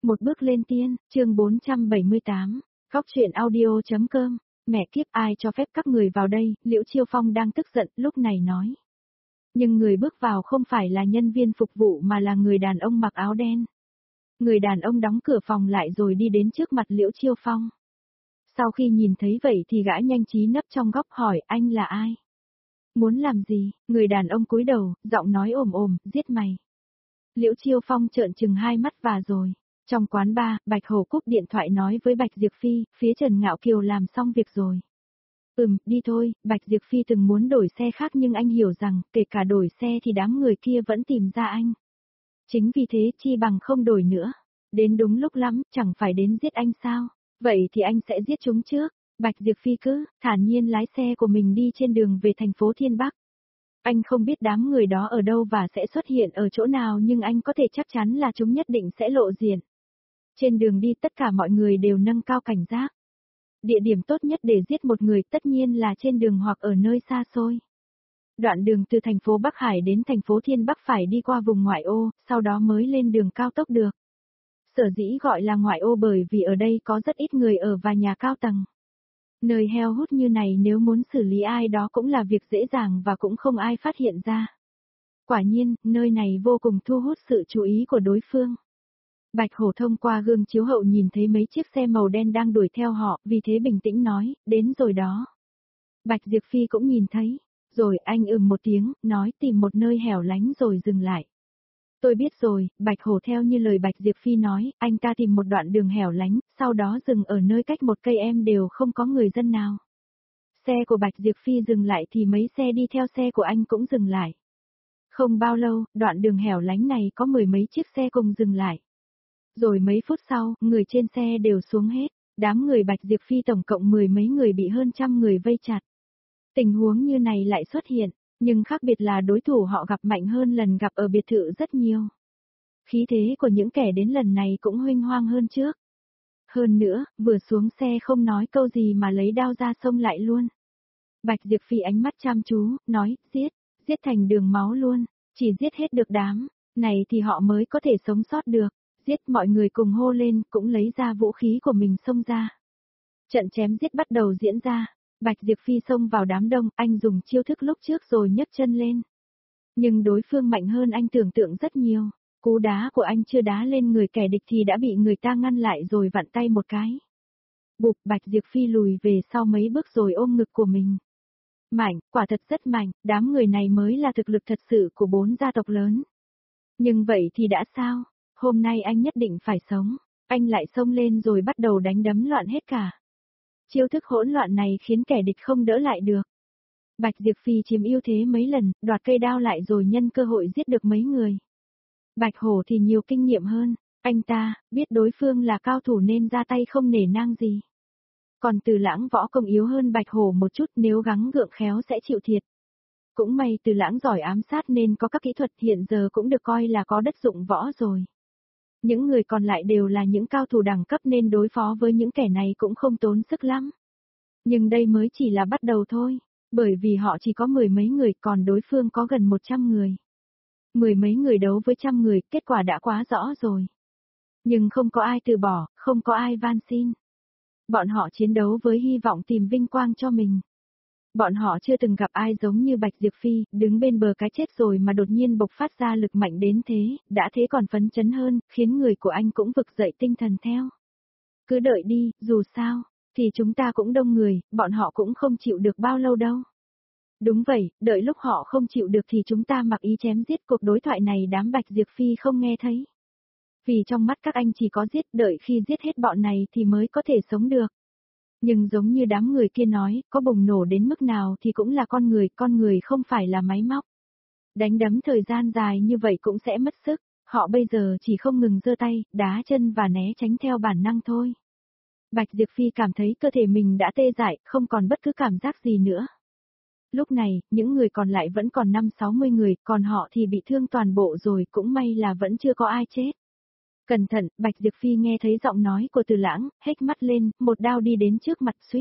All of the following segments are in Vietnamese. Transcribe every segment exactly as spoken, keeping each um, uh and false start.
Một bước lên tiên, chương bốn trăm bảy mươi tám, Góc truyện audio.com, mẹ kiếp ai cho phép các người vào đây, Liễu Chiêu Phong đang tức giận, lúc này nói. Nhưng người bước vào không phải là nhân viên phục vụ mà là người đàn ông mặc áo đen. Người đàn ông đóng cửa phòng lại rồi đi đến trước mặt Liễu Chiêu Phong. Sau khi nhìn thấy vậy thì gã nhanh trí nấp trong góc hỏi anh là ai? Muốn làm gì? Người đàn ông cúi đầu, giọng nói ồm ồm, giết mày. Liễu Chiêu Phong trợn trừng hai mắt và rồi. Trong quán bar, Bạch Hổ cúp điện thoại nói với Bạch Diệp Phi, phía Trần Ngạo Kiều làm xong việc rồi. Ừm, đi thôi, Bạch Diệp Phi từng muốn đổi xe khác nhưng anh hiểu rằng, kể cả đổi xe thì đám người kia vẫn tìm ra anh. Chính vì thế chi bằng không đổi nữa. Đến đúng lúc lắm, chẳng phải đến giết anh sao? Vậy thì anh sẽ giết chúng trước. Bạch Diệp Phi cứ, thản nhiên lái xe của mình đi trên đường về thành phố Thiên Bắc. Anh không biết đám người đó ở đâu và sẽ xuất hiện ở chỗ nào nhưng anh có thể chắc chắn là chúng nhất định sẽ lộ diện. Trên đường đi tất cả mọi người đều nâng cao cảnh giác. Địa điểm tốt nhất để giết một người tất nhiên là trên đường hoặc ở nơi xa xôi. Đoạn đường từ thành phố Bắc Hải đến thành phố Thiên Bắc phải đi qua vùng ngoại ô, sau đó mới lên đường cao tốc được. Sở dĩ gọi là ngoại ô bởi vì ở đây có rất ít người ở và nhà cao tầng. Nơi heo hút như này nếu muốn xử lý ai đó cũng là việc dễ dàng và cũng không ai phát hiện ra. Quả nhiên, nơi này vô cùng thu hút sự chú ý của đối phương. Bạch Hổ thông qua gương chiếu hậu nhìn thấy mấy chiếc xe màu đen đang đuổi theo họ, vì thế bình tĩnh nói, đến rồi đó. Bạch Diệp Phi cũng nhìn thấy, rồi anh ừm một tiếng, nói tìm một nơi hẻo lánh rồi dừng lại. Tôi biết rồi, Bạch Hổ theo như lời Bạch Diệp Phi nói, anh ta tìm một đoạn đường hẻo lánh, sau đó dừng ở nơi cách một cây em đều không có người dân nào. Xe của Bạch Diệp Phi dừng lại thì mấy xe đi theo xe của anh cũng dừng lại. Không bao lâu, đoạn đường hẻo lánh này có mười mấy chiếc xe cùng dừng lại. Rồi mấy phút sau, người trên xe đều xuống hết, đám người Bạch Diệp Phi tổng cộng mười mấy người bị hơn trăm người vây chặt. Tình huống như này lại xuất hiện, nhưng khác biệt là đối thủ họ gặp mạnh hơn lần gặp ở biệt thự rất nhiều. Khí thế của những kẻ đến lần này cũng huênh hoang hơn trước. Hơn nữa, vừa xuống xe không nói câu gì mà lấy đao ra xông lại luôn. Bạch Diệp Phi ánh mắt chăm chú, nói, giết, giết thành đường máu luôn, chỉ giết hết được đám này thì họ mới có thể sống sót được. Giết mọi người cùng hô lên, cũng lấy ra vũ khí của mình xông ra. Trận chém giết bắt đầu diễn ra. Bạch Diệp Phi xông vào đám đông, anh dùng chiêu thức lúc trước rồi nhấc chân lên. Nhưng đối phương mạnh hơn anh tưởng tượng rất nhiều. Cú đá của anh chưa đá lên người kẻ địch thì đã bị người ta ngăn lại rồi vặn tay một cái. Bụp, Bạch Diệp Phi lùi về sau mấy bước rồi ôm ngực của mình. Mạnh, quả thật rất mạnh, đám người này mới là thực lực thật sự của bốn gia tộc lớn. Nhưng vậy thì đã sao? Hôm nay anh nhất định phải sống. Anh lại xông lên rồi bắt đầu đánh đấm loạn hết cả. Chiêu thức hỗn loạn này khiến kẻ địch không đỡ lại được. Bạch Diệp Phi chiếm ưu thế mấy lần, đoạt cây đao lại rồi nhân cơ hội giết được mấy người. Bạch Hổ thì nhiều kinh nghiệm hơn, anh ta biết đối phương là cao thủ nên ra tay không nể nang gì. Còn Từ Lãng võ công yếu hơn Bạch Hổ một chút, nếu gắng gượng khéo sẽ chịu thiệt. Cũng may Từ Lãng giỏi ám sát nên có các kỹ thuật hiện giờ cũng được coi là có đất dụng võ rồi. Những người còn lại đều là những cao thủ đẳng cấp nên đối phó với những kẻ này cũng không tốn sức lắm. Nhưng đây mới chỉ là bắt đầu thôi, bởi vì họ chỉ có mười mấy người còn đối phương có gần một trăm người. Mười mấy người đấu với trăm người, kết quả đã quá rõ rồi. Nhưng không có ai từ bỏ, không có ai van xin. Bọn họ chiến đấu với hy vọng tìm vinh quang cho mình. Bọn họ chưa từng gặp ai giống như Bạch Diệp Phi, đứng bên bờ cái chết rồi mà đột nhiên bộc phát ra lực mạnh đến thế, đã thế còn phấn chấn hơn, khiến người của anh cũng vực dậy tinh thần theo. Cứ đợi đi, dù sao, thì chúng ta cũng đông người, bọn họ cũng không chịu được bao lâu đâu. Đúng vậy, đợi lúc họ không chịu được thì chúng ta mặc ý chém giết. Cuộc đối thoại này đám Bạch Diệp Phi không nghe thấy. Vì trong mắt các anh chỉ có giết, đợi khi giết hết bọn này thì mới có thể sống được. Nhưng giống như đám người kia nói, có bùng nổ đến mức nào thì cũng là con người, con người không phải là máy móc. Đánh đấm thời gian dài như vậy cũng sẽ mất sức, họ bây giờ chỉ không ngừng giơ tay, đá chân và né tránh theo bản năng thôi. Bạch Diệp Phi cảm thấy cơ thể mình đã tê dại, không còn bất cứ cảm giác gì nữa. Lúc này, những người còn lại vẫn còn năm sáu mươi người, còn họ thì bị thương toàn bộ rồi, cũng may là vẫn chưa có ai chết. Cẩn thận, Bạch Diệp Phi nghe thấy giọng nói của Từ Lãng, hét mắt lên, một đao đi đến trước mặt suýt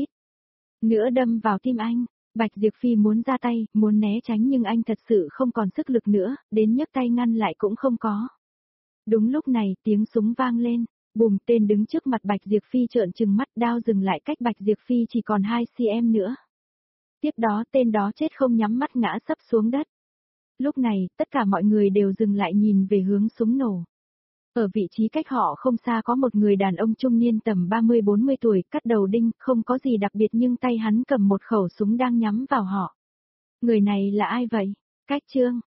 nữa đâm vào tim anh. Bạch Diệp Phi muốn ra tay, muốn né tránh nhưng anh thật sự không còn sức lực nữa, đến nhấc tay ngăn lại cũng không có. Đúng lúc này, tiếng súng vang lên, Bùm, tên đứng trước mặt Bạch Diệp Phi trợn trừng mắt, đao dừng lại cách Bạch Diệp Phi chỉ còn hai xăng-ti-mét nữa. Tiếp đó tên đó chết không nhắm mắt ngã sấp xuống đất. Lúc này, tất cả mọi người đều dừng lại nhìn về hướng súng nổ. Ở vị trí cách họ không xa có một người đàn ông trung niên tầm ba mươi bốn mươi tuổi, cắt đầu đinh, không có gì đặc biệt nhưng tay hắn cầm một khẩu súng đang nhắm vào họ. Người này là ai vậy? Cách Trương.